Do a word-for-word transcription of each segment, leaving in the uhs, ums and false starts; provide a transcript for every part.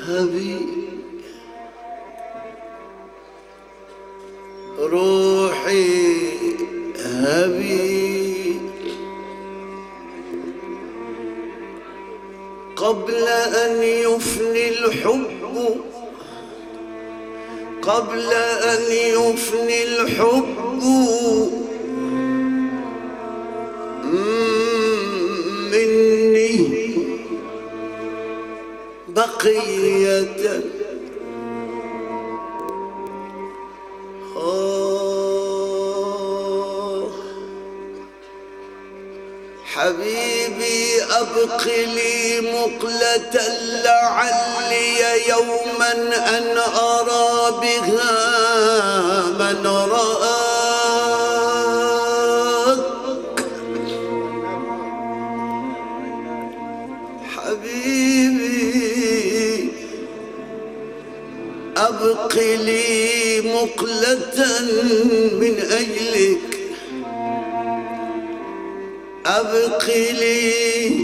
هبي روحي هبي قبل أن يفني الحب قبل أن يفني الحب مني بقية آه حبيبي أبق لي مقلة لعلي يوما أن أرى بها من رآك حبيبي أبق لي مقلة من أجلك أبق لي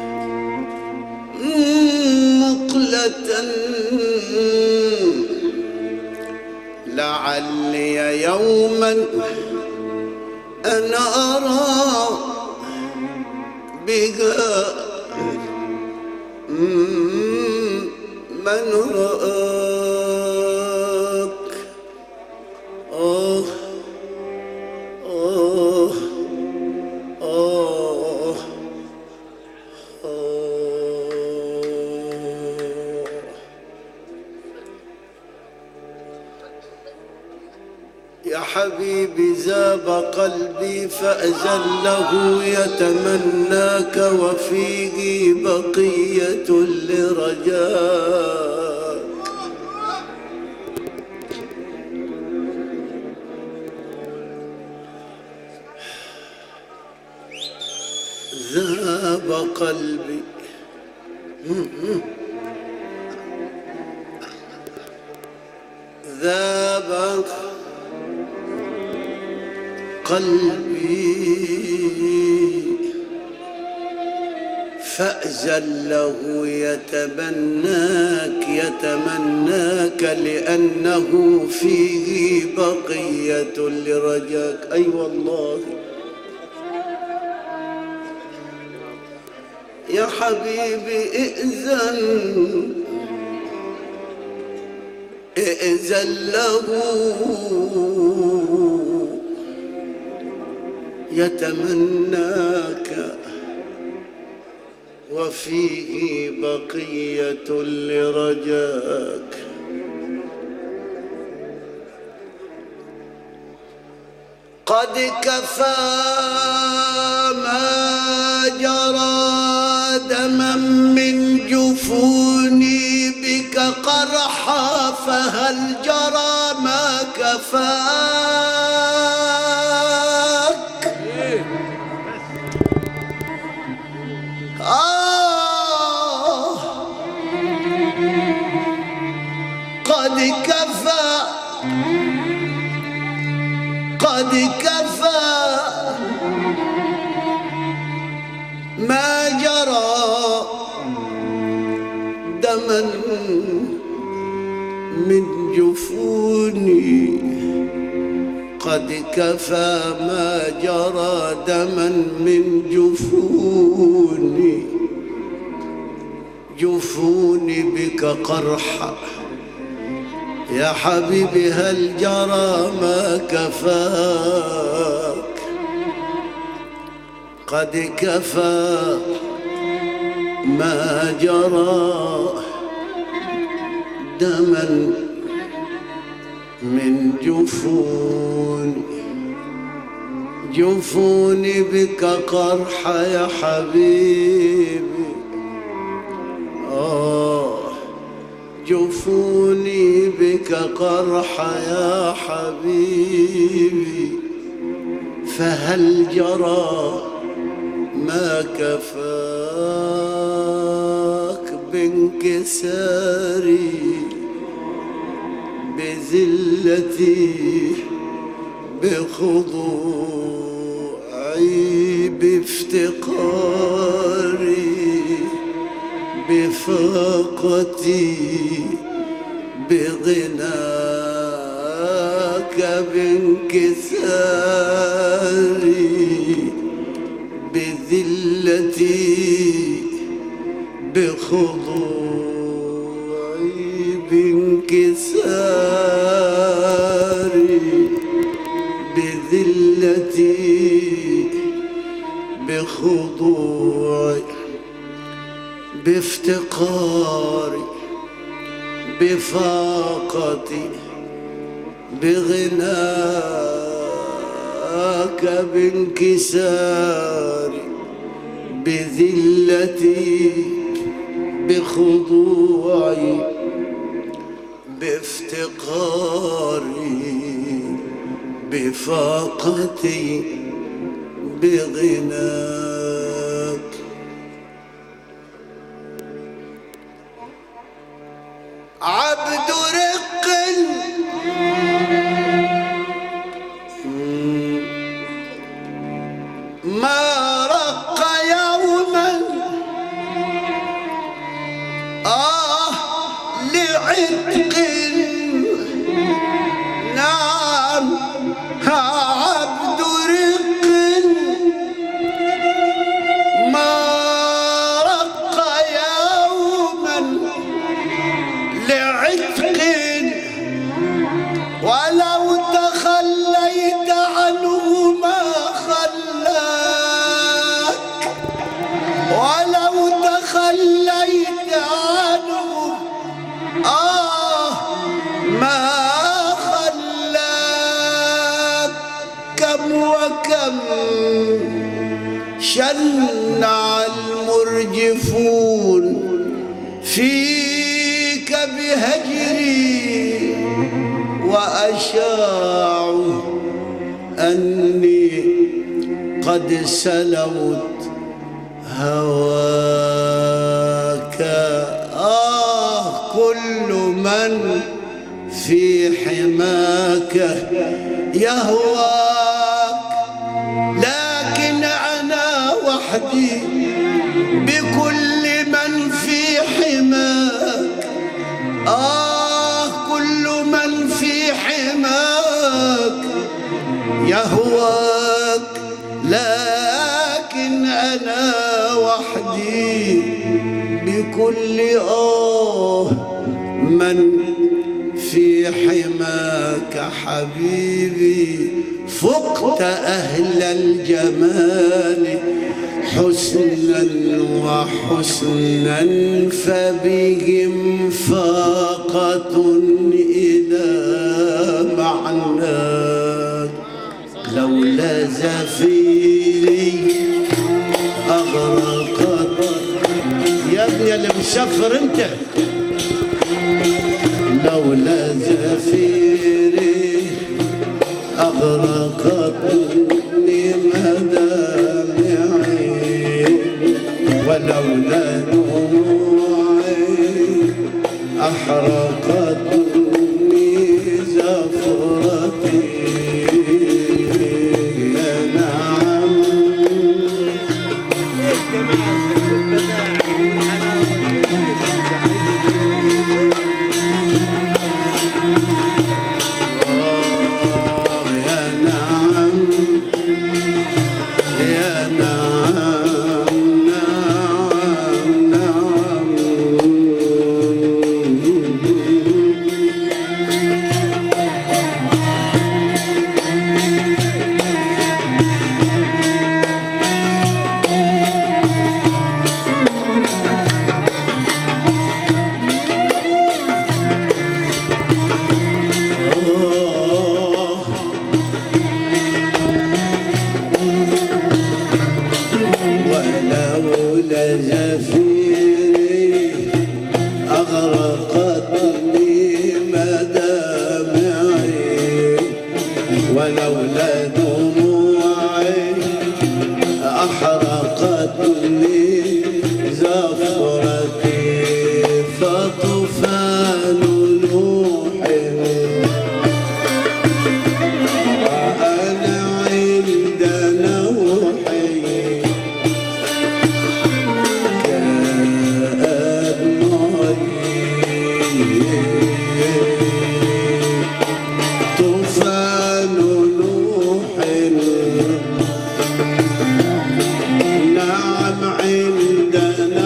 مقلة لعلي يوما أن أرى بها من رآك آه آه آه يا حبيبي ذاب قلبي فأزله يتمناك وفيه بقية لرجاك ذاب قلبي ذاب قلبي فأزله يتمناك يتمناك لأنه فيه بقية لرجاك أي أيوة والله يا حبيبي ائذن ائذن له يتمناك وفيه بقية لرجاك قد كفى ما جرى دما من جفوني بك قرحا فهل جرى ما كفاك آه قد كفى قد كفى ما جرى دما من جفوني قد كفى ما جرى دما من جفوني جفوني بك قرحا يا حبيبي هل جرى ما كفاك قد كفى ما جرى دما من جفوني جفوني بك قرحا يا حبيبي آه جفوني بك قرحا يا حبيبي فهل جرى ما كفاك بانكساري بذلتي بخضوعي بافتقاري بفاقتي بغناك بانكساري بذلتي بخضوعي بانكساري بذلتي بخضوعي بافتقاري بفاقتي بغناك بانكساري بذلتي بخضوعي بافتقاري بفاقتي بغناك. عبد رق ما رق يوما آه لعتق نعم عبد رق ما رق يوما لعتق ولو تخليت عنه ما خلاك ولو تخليت عنه آه ما خلاك. كم وكم شنع المرجفون فيك بهجري وأشاعوا أني قد سلوت هواك. آه كل من في حماك يهواك لكن أنا وحدي بكل من في حماك. آه كل من في حماك يهواك لكن أنا وحدي بكل آه من في حماك. حبيبي فقت أهل الجمال حسنا وحسنا فبهم فاقة إلى معناك. لولا زفيري أغرقت يا ابني اللي مسفر انت. لولا زفيري أغرقتني مدامعي ولولا دموعي أحرقتني زفرتي. يا نعم نعم عندنا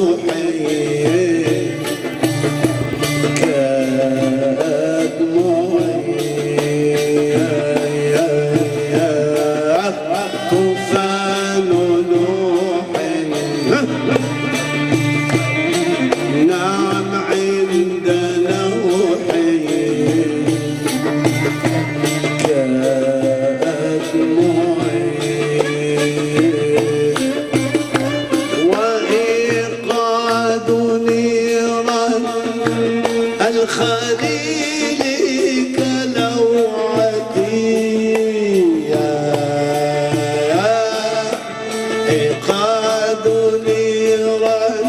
وحي كدموعي طوفان نوح نعم عندنا وحي وإيقاد نيران الخليل كلوعتي إيقاد نيران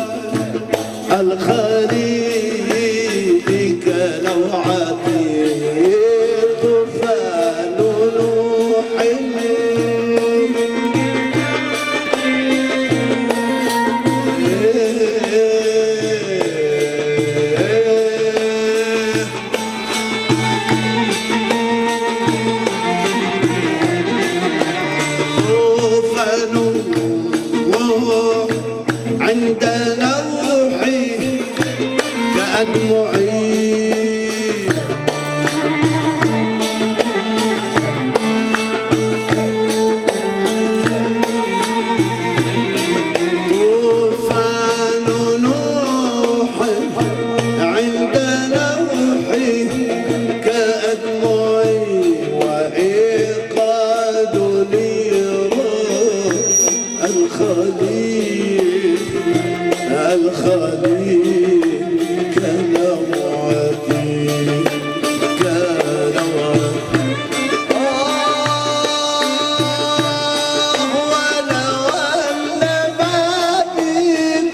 الخليل كلوعتي طوفان نوح طوفان عندنا وحي كأدمعي طوفان نوح عندنا وحي كأدمعي وإيقاد نيران الخليل الخليل كلوعتي كلوعتي ولو أن بابي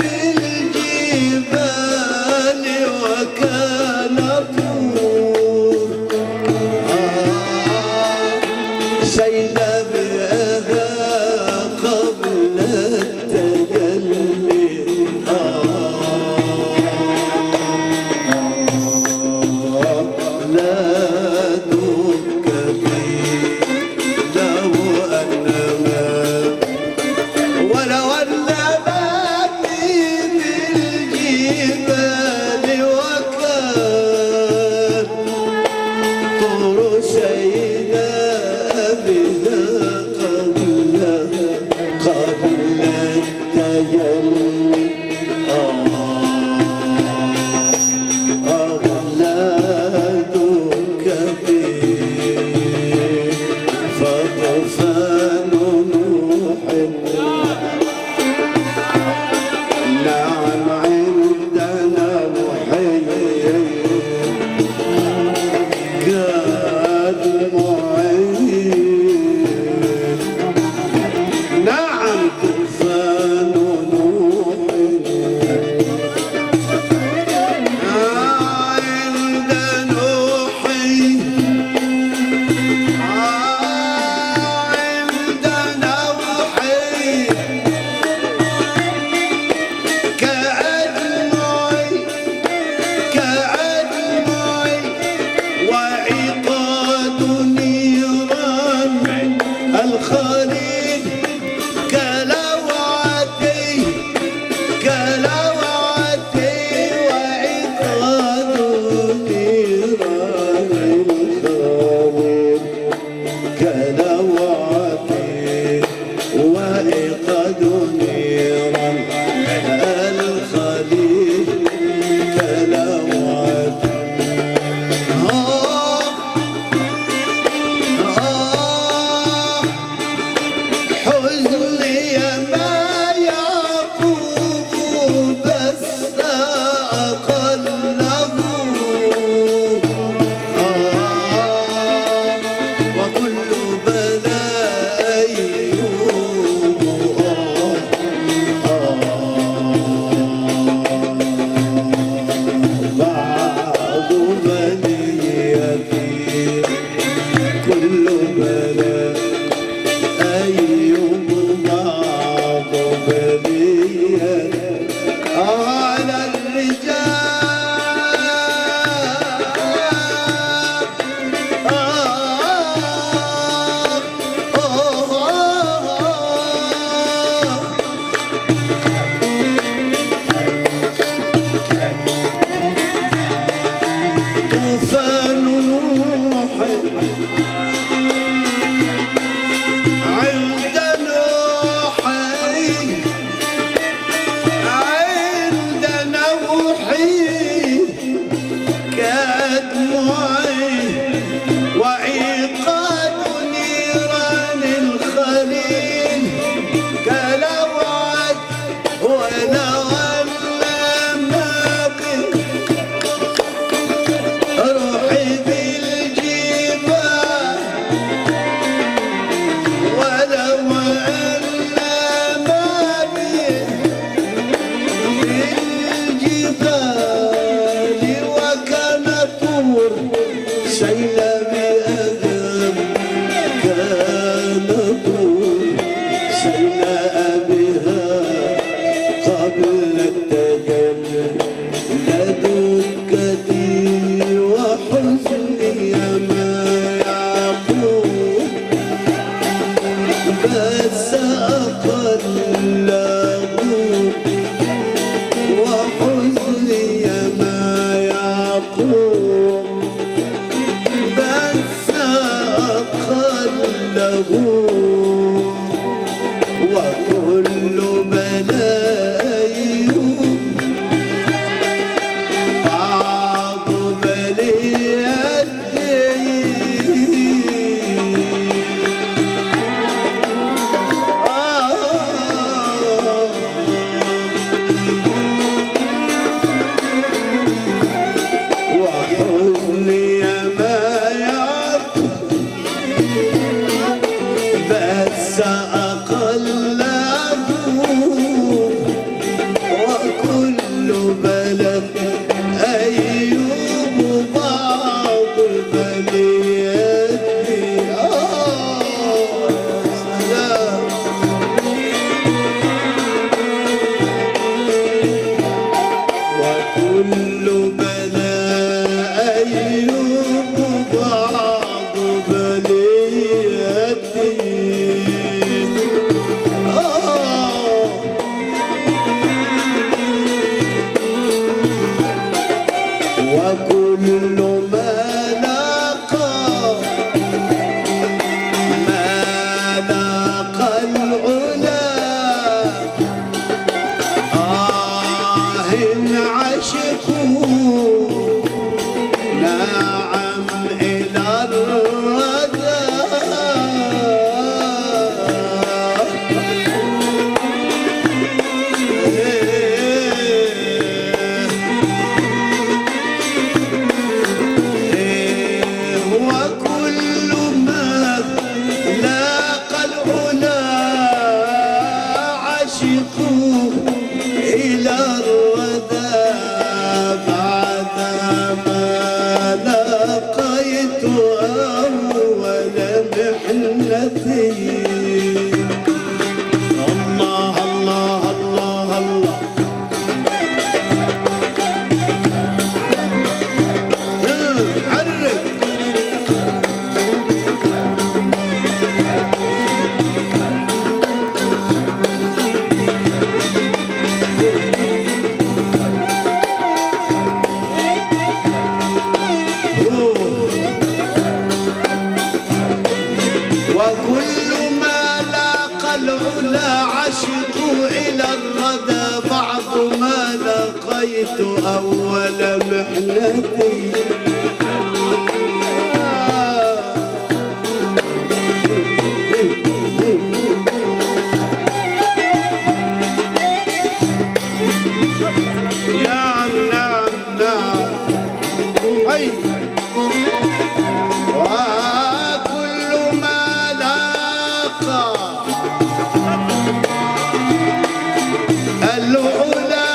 بالجبال وكان طور سيل بها قبل التجلي لا دك بي لو أنما ولو أن بابي بالجبال وكان طور سينا بها قبل قبل التجلي أولادك بي فطوفان نوح نعم عندنا وحي كدموعي نعم طوفان نوح الردى بعد ما لقيت أول محنتي. نعم نعم نعم أي وكل ما لاقى العلا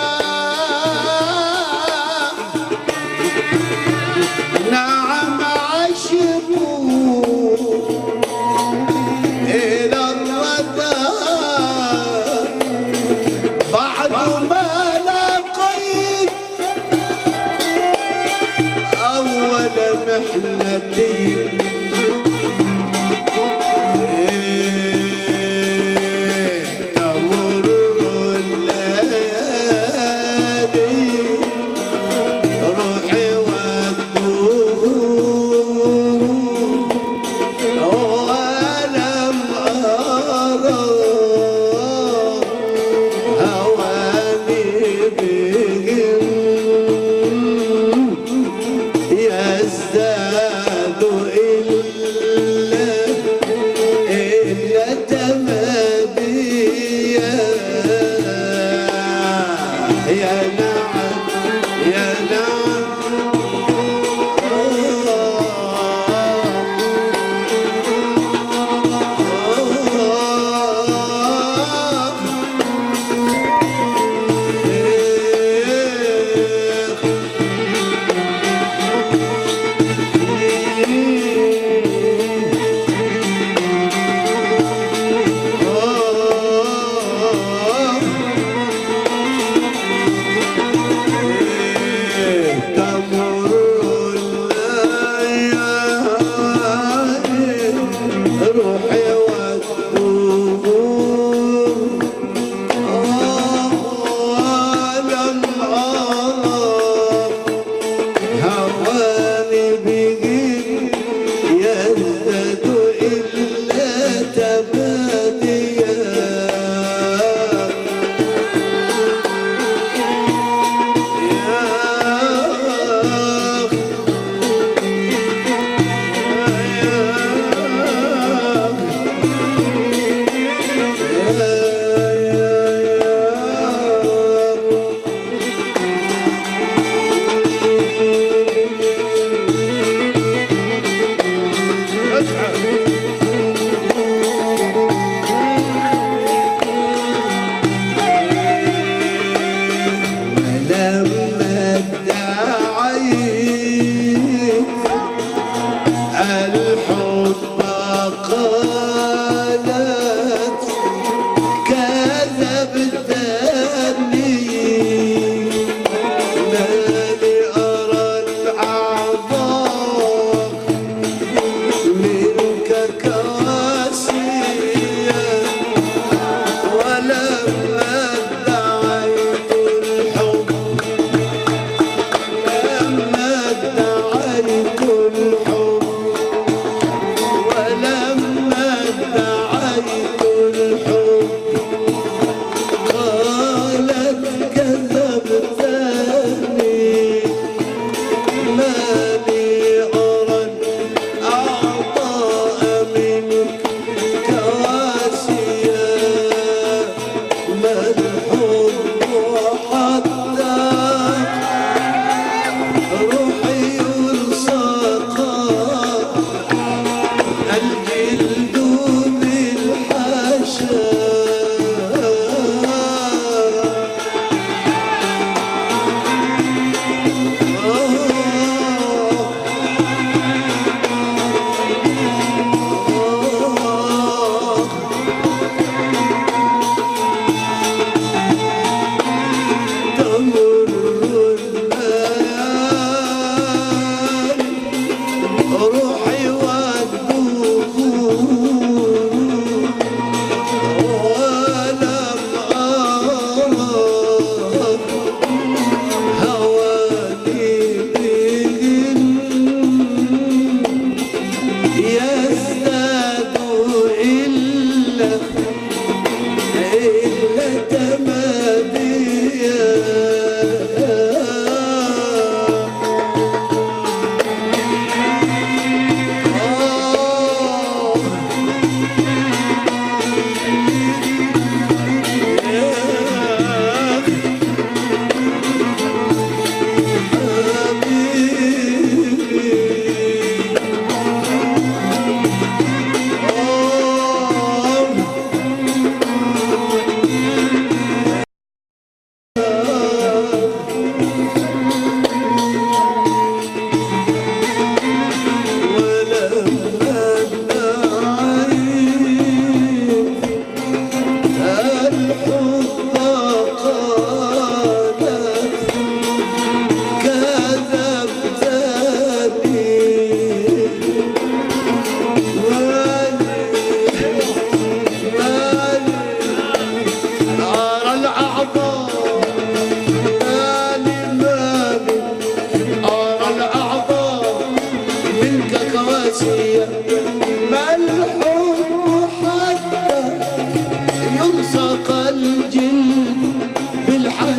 نعم عشقوا إلى الردى بعد ما لقيت أول محنتي.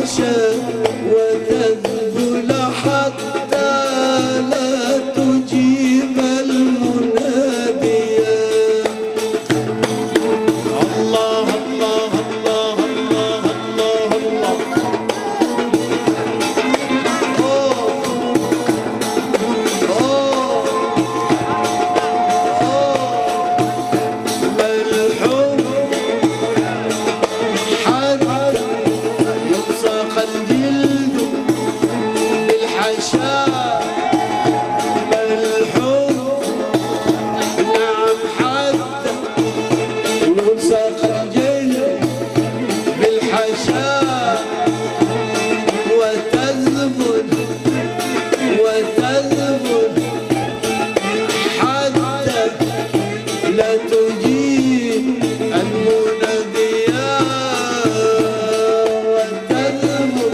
العشاء وتذبل حتى لا تجيب المنادية. الله الله الله الله الله الله. أوه أوه أوه الحب حتى يلصق الجلد بالحشاء. الحب نعم حتى يلصق الجلد بالحشاء وتذبل وتذبل حتى لا تجيب المنادية. وتذبل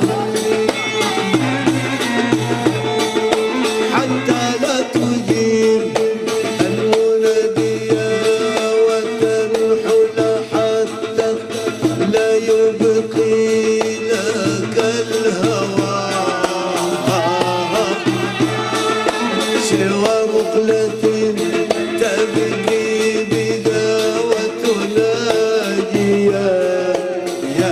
حتى لا تجيب المنادية وتنحل حتى لا يبقي لك الهوى سوى مقلة تبكي بذا وتناجي يا يا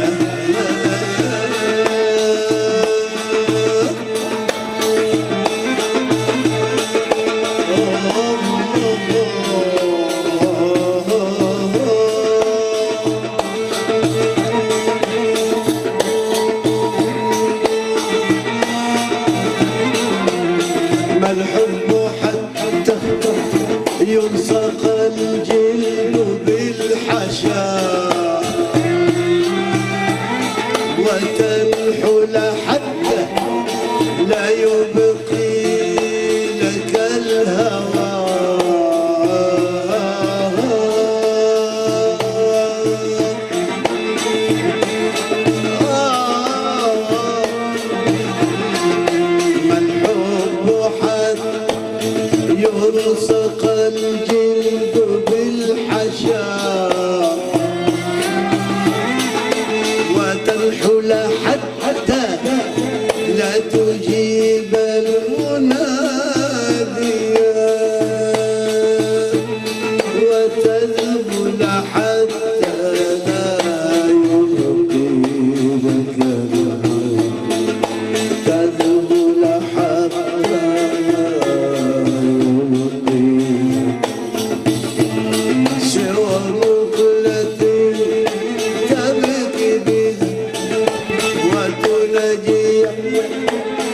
ما الحب حتى يلصق الجلد بالحشاء وتنحل حتى لا يبقي لك الهوى ما الحب حتى يلصق الجلد بالحشاء وتنحل حتى لا تجيب المنادية وتذبل حتى لا يبقي لك الهوى. تذبل حتى لا يبقي سوى مقلة تبكي بها وتناجي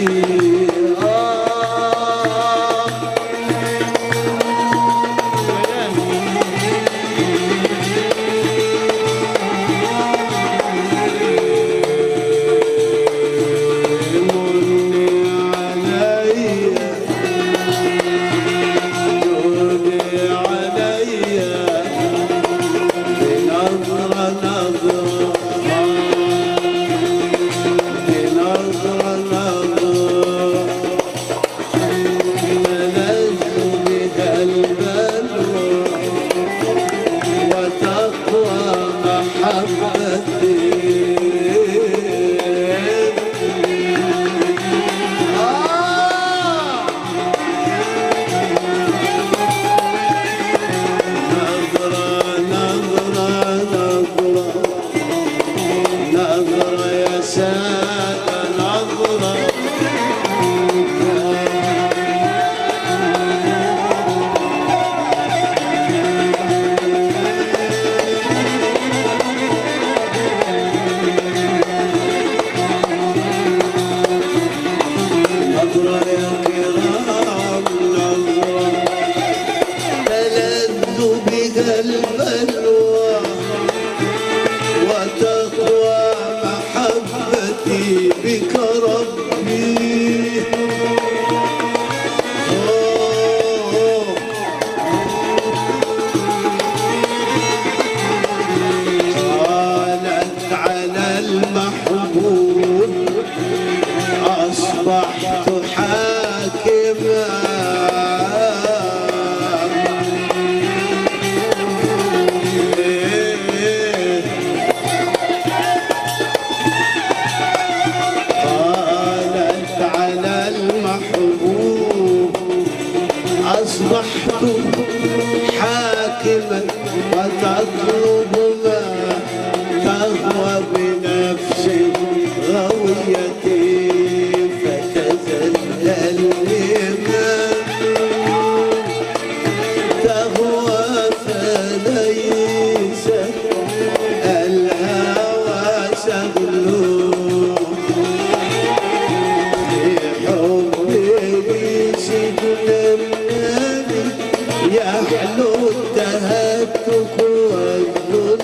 أصبحت حاكما وتطلب ما تهوى بنفسي غويتي فتذلل لمن تهوى فليس الهوى سهل يحلو التهتك والذل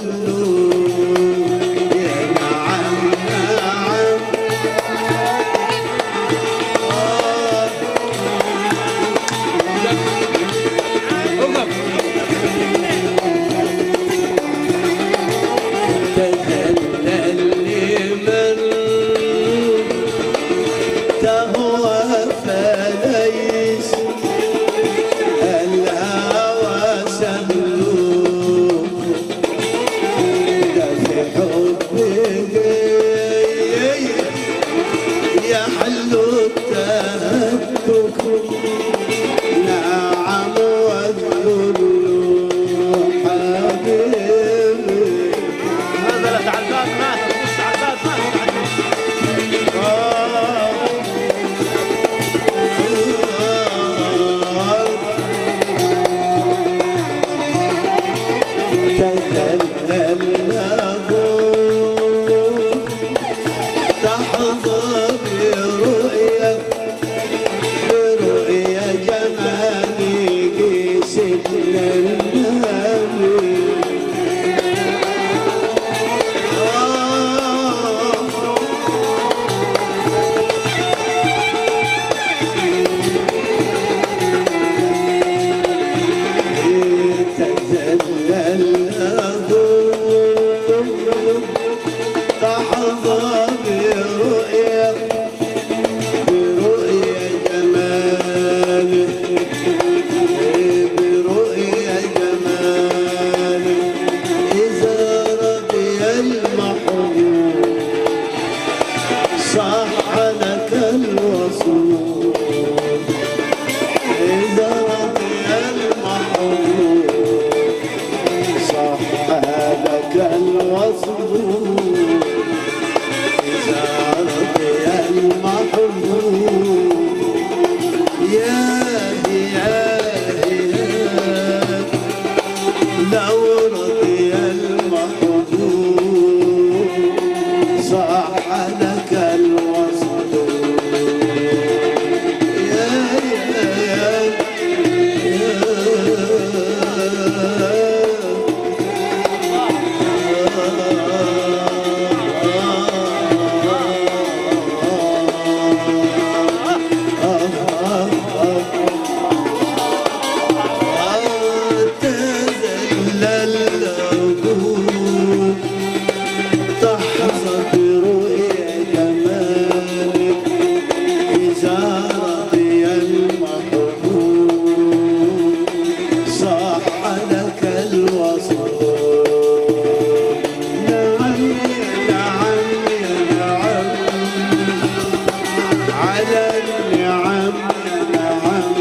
النعم نعم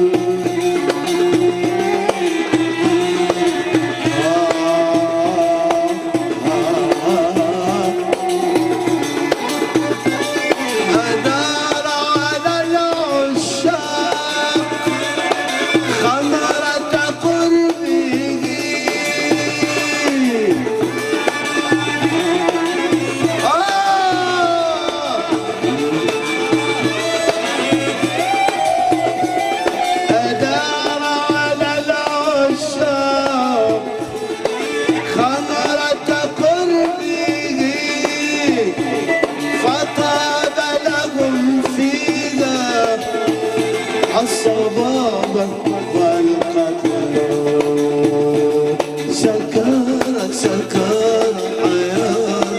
أدار على العشاق خمرة قربه أدار على العشاق خمرة قربه فطاب لهم فيها الصبابة والقتل سكر سكر حياة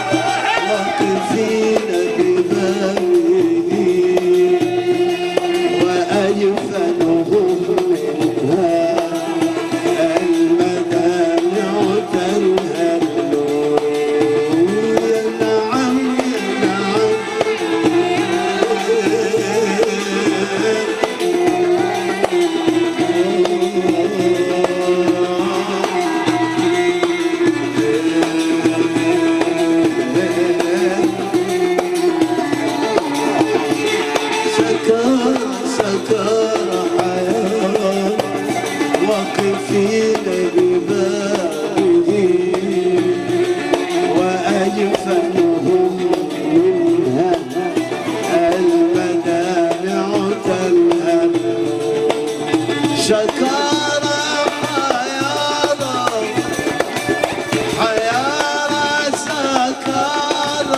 واقفين ببابه وأجفنهم منها المدامع تنهل يا نعم يا نعم سكر سكر حياة واقفين ببابه وأجفنهم منها المدامع تنهل شكر حياة حياة سكر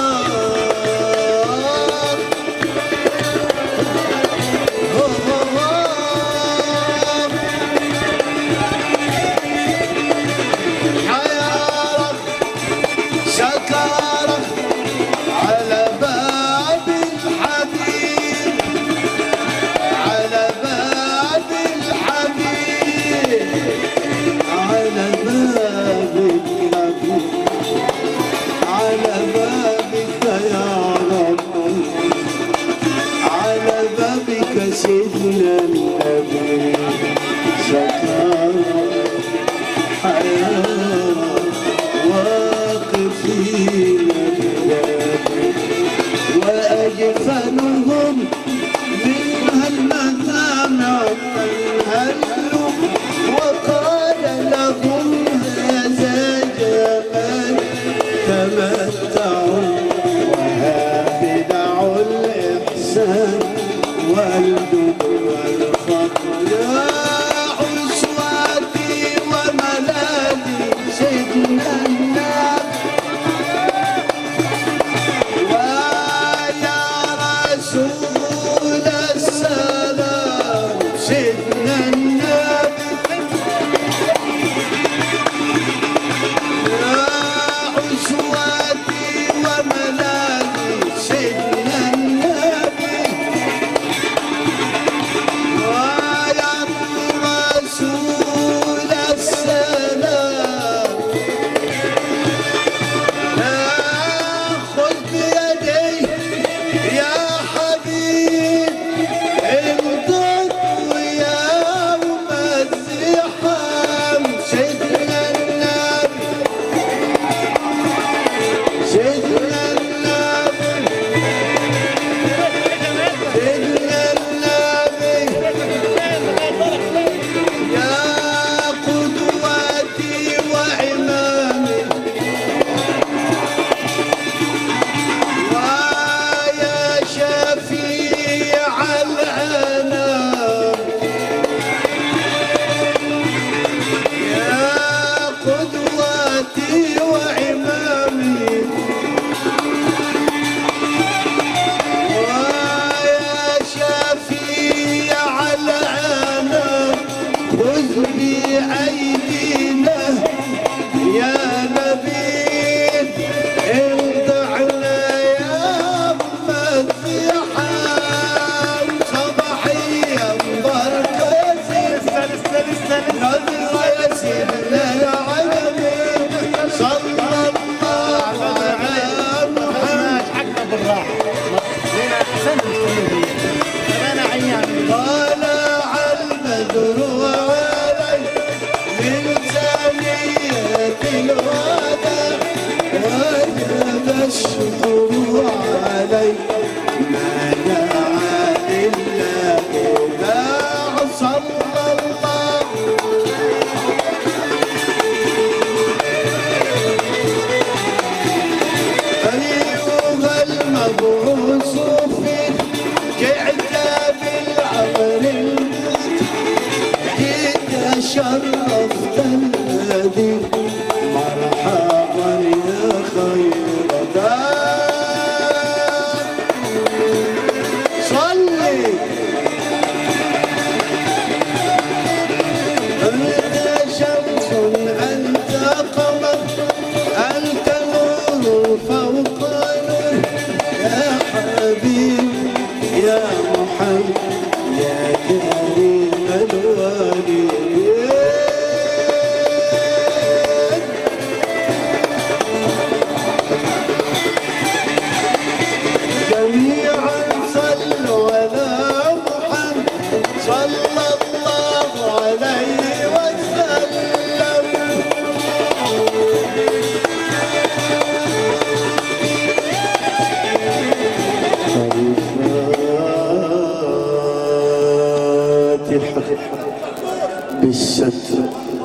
حياة سكر على باب الحبيب على باب الحبيب على باب الحبيب على بابك يا رب على بابك سيدنا النبي سكر حياة واقفين ببابك وأجفنهم منها المدامع تنهل وقال لهم هذا جمال تمتعوا وهابدع الإحسان والجود والفضل يا أسوتي وملاذي سيدنا النبي ويا رسول السلام سيدنا النبي يا أسوتي وملاذي سيدنا النبي ويا رسول السلام خذ بيدي يا حبيب محمد يا كريم الوالدين جميعا صلوا على محمد صلى الله عليه وسلم الفاتحة بالستر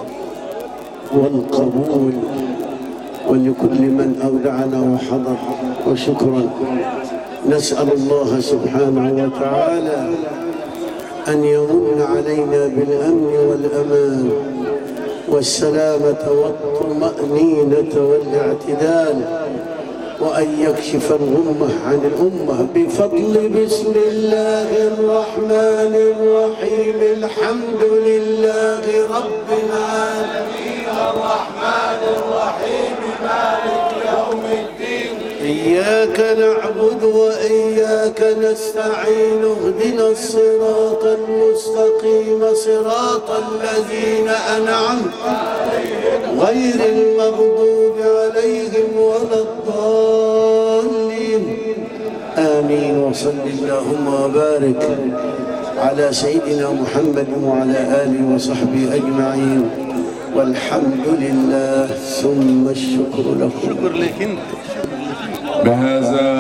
والقبول ولكل من أودعنا وحضر وشكرا. نسأل الله سبحانه وتعالى أن يمن علينا بالأمن والأمان والسلامة والطمأنينة والاعتدال وأن يكشف الغمة عن الأمة بفضل بسم الله الرحمن الرحيم. الحمد لله رب العالمين الرحمن الرحيم مالك يوم الدين إياك نعبد وإياك نستعين اهدنا الصراط المستقيم صراط الذين أنعمت عليهم غير المغضوب عليهم ولا الضالين آمين. وصل اللهم وبارك على سيدنا محمد وعلى آله وصحبه أجمعين والحمد لله ثم الشكر لكم. شكر لك انت. بهذا